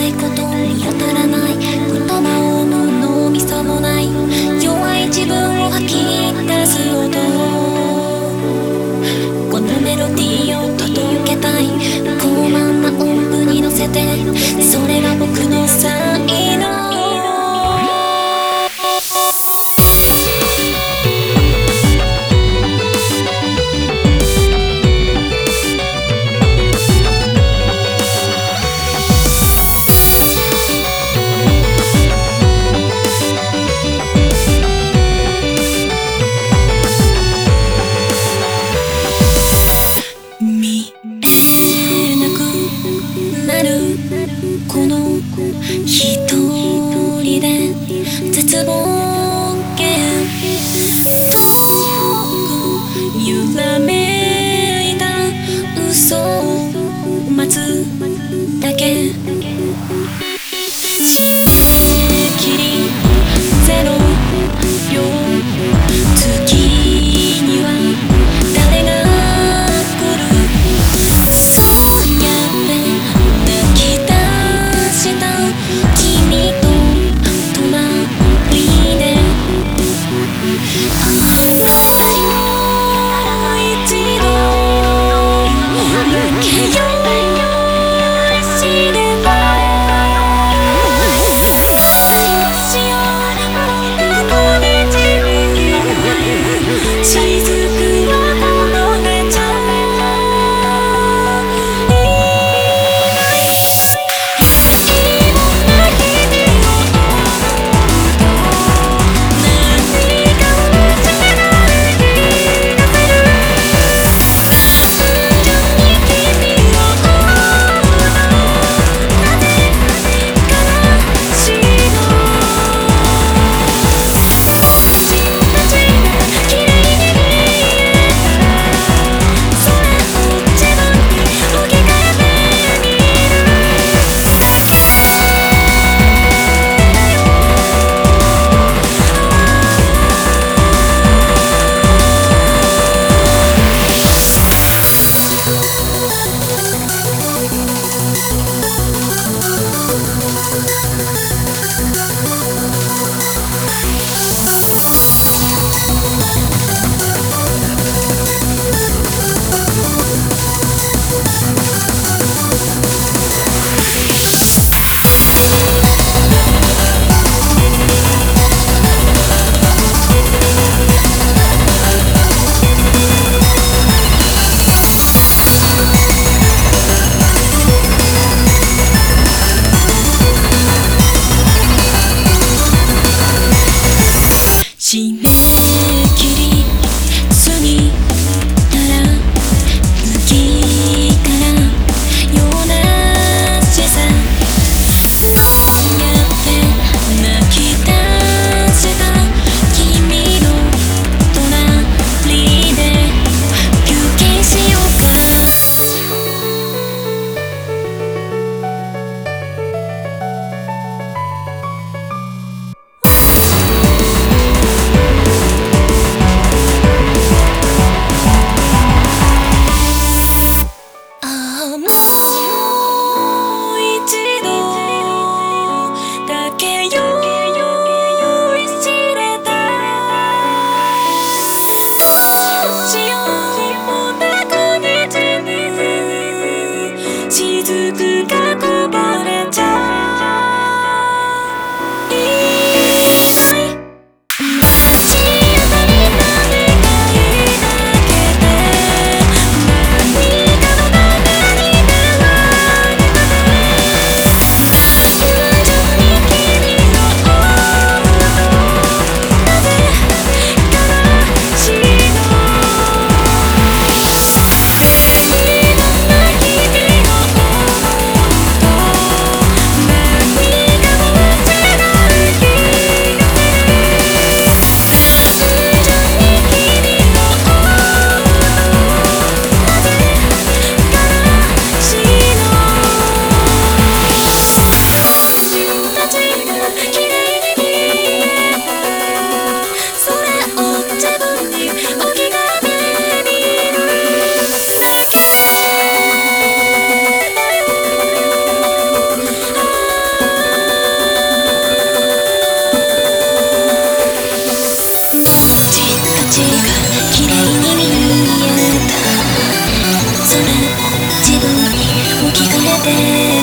ないこと見当たらない言葉を脳みそもない弱い自分を吐き出す音このメロディーを届けたい高慢な音符に乗せてそれが僕の才能この一人で絶望圏遠く揺らめいた嘘を待つだけ締め切り0秒月には誰が来るそうやって泣き出した君と隣でもう一度だけ用意すれば何もしようもなくに雫はこぼれちゃう締め切り過ぎたら次からようなしさそうやって泣き出した君の隣で休憩しようか雫がこぼれちゃう口当たりの願いだけで何かのために手を挙げたね単純に君を追うとなぜ悲しいの平凡な日々を分に置き換えて